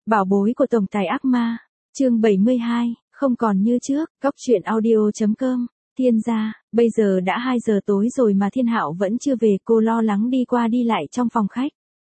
Bảo bối của tổng tài ác ma, chương 72, không còn như trước, góc truyện audio.com, Thiên gia, bây giờ đã 2 giờ tối rồi mà Thiên Hạo vẫn chưa về, cô lo lắng đi qua đi lại trong phòng khách.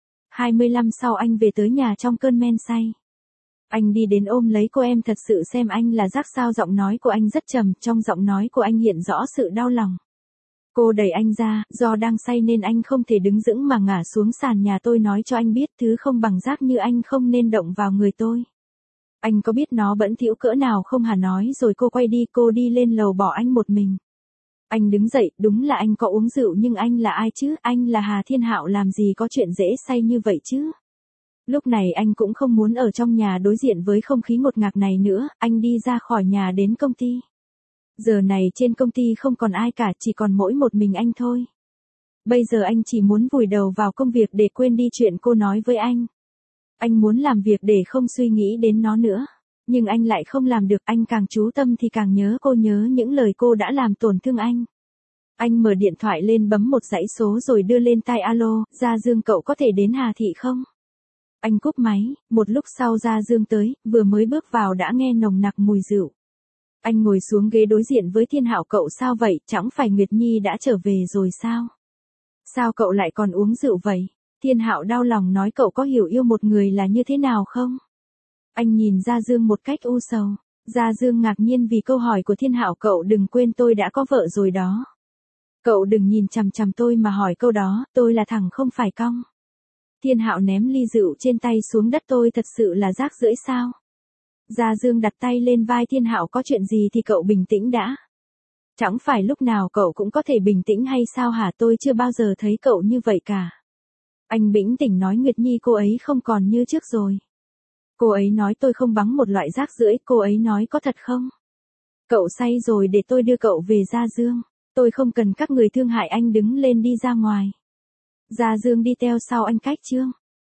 25 sau anh về tới nhà trong cơn men say. Anh đi đến ôm lấy cô, em thật sự xem anh là rác sao, giọng nói của anh rất trầm, trong giọng nói của anh hiện rõ sự đau lòng. Cô đẩy anh ra, do đang say nên anh không thể đứng vững mà ngả xuống sàn nhà, tôi nói cho anh biết thứ không bằng rác như anh không nên động vào người tôi. Anh có biết nó bẩn thỉu cỡ nào không hả, nói rồi cô quay đi, cô đi lên lầu bỏ anh một mình. Anh đứng dậy, đúng là anh có uống rượu nhưng anh là ai chứ, anh là Hà Thiên Hạo, làm gì có chuyện dễ say như vậy chứ. Lúc này anh cũng không muốn ở trong nhà đối diện với không khí ngột ngạt này nữa, anh đi ra khỏi nhà đến công ty. Giờ này trên công ty không còn ai cả, chỉ còn mỗi một mình anh thôi. Bây giờ anh chỉ muốn vùi đầu vào công việc để quên đi chuyện cô nói với anh. Anh muốn làm việc để không suy nghĩ đến nó nữa. Nhưng anh lại không làm được, anh càng chú tâm thì càng nhớ cô, nhớ những lời cô đã làm tổn thương anh. Anh mở điện thoại lên bấm một dãy số rồi đưa lên tai, alo, Gia Dương cậu có thể đến Hà Thị không? Anh cúp máy, một lúc sau Gia Dương tới, vừa mới bước vào đã nghe nồng nặc mùi rượu. Anh ngồi xuống ghế đối diện với Thiên Hạo, cậu sao vậy, chẳng phải Nguyệt Nhi đã trở về rồi sao? Sao cậu lại còn uống rượu vậy? Thiên Hạo đau lòng nói, cậu có hiểu yêu một người là như thế nào không? Anh nhìn Gia Dương một cách u sầu. Gia Dương ngạc nhiên vì câu hỏi của Thiên Hạo, cậu đừng quên tôi đã có vợ rồi đó. Cậu đừng nhìn chằm chằm tôi mà hỏi câu đó, tôi là thằng không phải cong. Thiên Hạo ném ly rượu trên tay xuống đất, tôi thật sự là rác rưởi sao? Gia Dương đặt tay lên vai Thiên Hạo, có chuyện gì thì cậu bình tĩnh đã. Chẳng phải lúc nào cậu cũng có thể bình tĩnh hay sao hả, tôi chưa bao giờ thấy cậu như vậy cả. Anh bĩnh tỉnh nói, Nguyệt Nhi cô ấy không còn như trước rồi. Cô ấy nói tôi không bằng một loại rác rưởi, cô ấy nói có thật không? Cậu say rồi, để tôi đưa cậu về. Gia Dương, tôi không cần các người thương hại, anh đứng lên đi ra ngoài. Gia Dương đi theo sau anh cách chương.